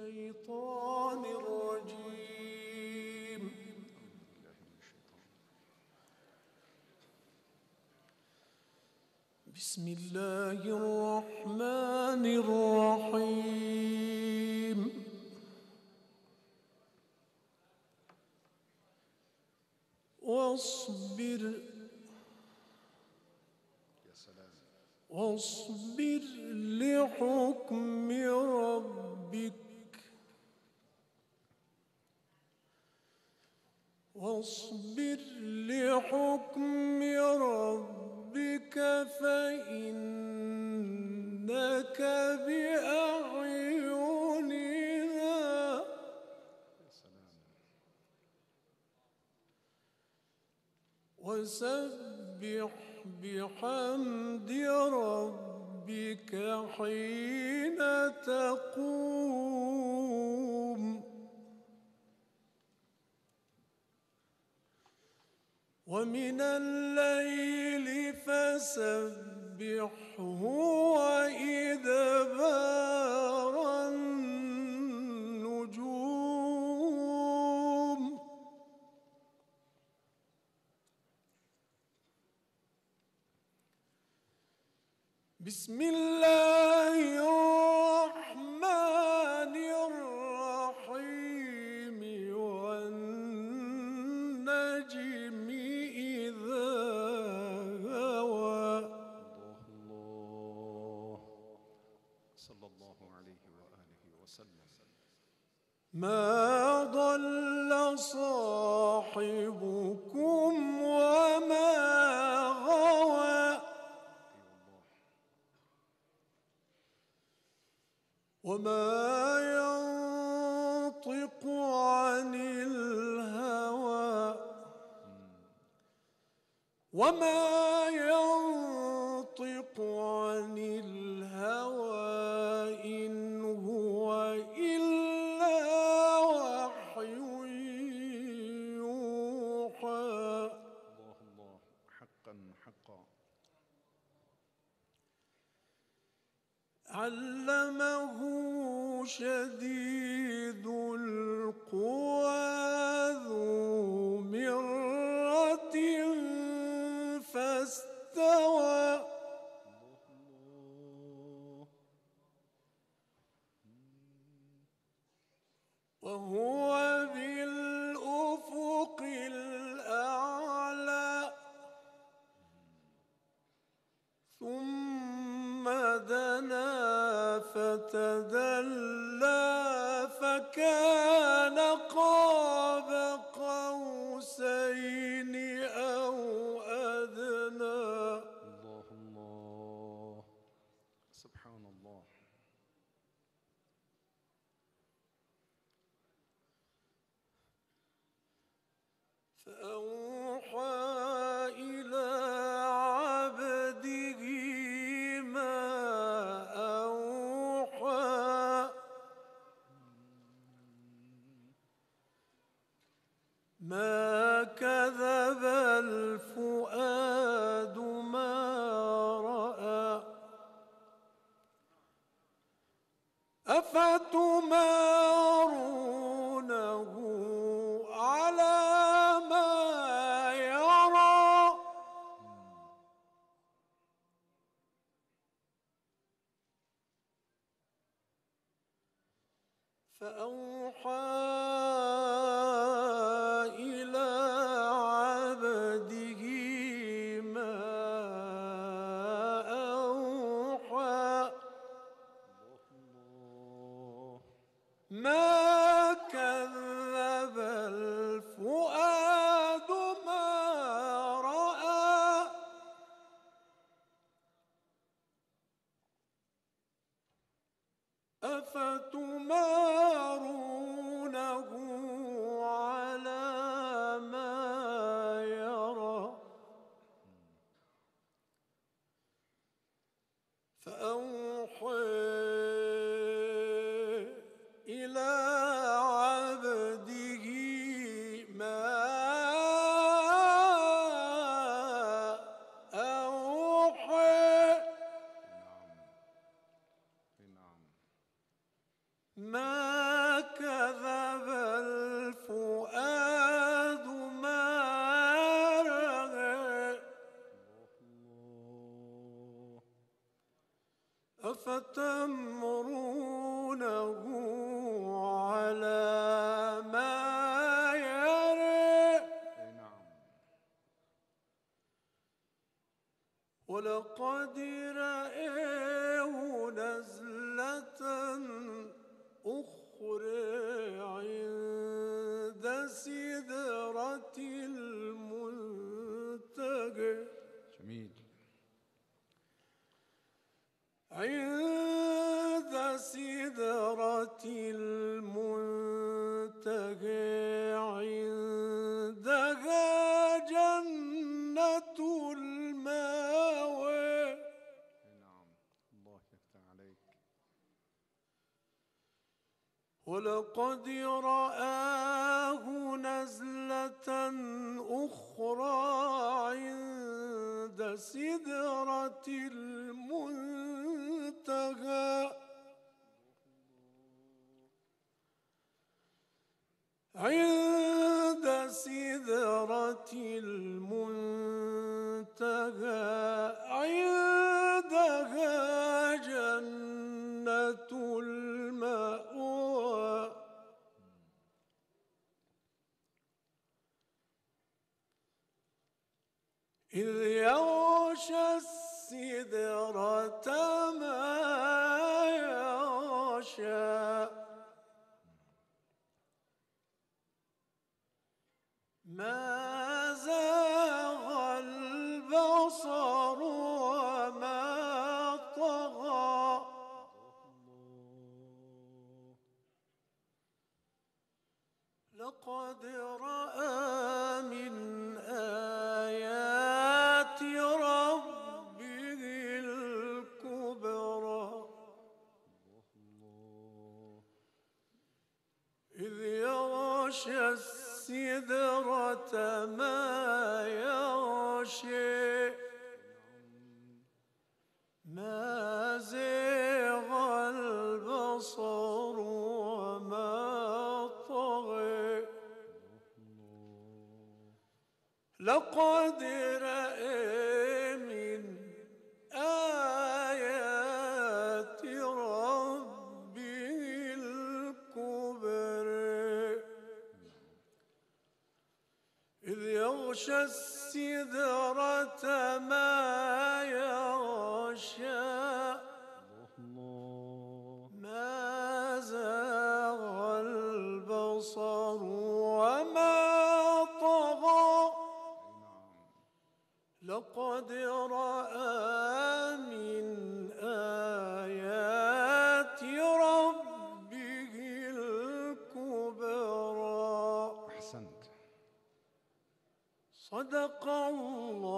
الشيطان الرجيم. بسم الله الرحمن الرحيم. واصبر لحكم ربك فإنك بأعيننا وسبح بحمد ربك حين تقوم ومن الليل فسبحه وإدبار النجوم. بسم الله الرحمن الرحيم. والنجم إذا هوى. الله صلى الله عليه وآله وسلم. ما ضل صاحبكم وما غوى وما ينطق عن الهوى إن هو إلا وحي يوحى. الله حقا. علمه شديد القوى ذو مرة فاستوى وهو بالأفق الأعلى. ثم دنا فتدلى فكان قاب قوسين أو أدنى. الله سبحان الله. فأوحى إلى عبده ما أوحى. ما كذب الفؤاد ما رأى. أفتمارونه على ما يرى. فأوحى إلى عبده ما أوحى. ما كذب الفؤاد ما رأى. أفتمارونه على ما يرى. فأوحى إلى عبده ما أوحى. نعم ما كذب الفؤاد ما رأى أفتمرونه على ما يرى ولقد رأيه نزلة أخرى عند سدرة المنتهى جميل. عند سدرة المنتهى عندها جنة المأوى. نعم، الله يفتح عليك. ولقد رآه نزلة أخرى عند سدرة المنتهى عند سدرة المنتهى عندها جنة المأوى إذ يغشى السدرة ما يغشى ما زاغ البصر وما طغى لقد رأى من آيات ربه الكبرى إذ يغشى السدرة ما يغشى ما زاغ البصر وما طغى لقد رأى من آيات ربه الكبرى إذ يغشى السدرة ما يغشى ما زاغ البصر وما طغى لقد رأى من آيات ربه الكبرى. أحسنت. صدق الله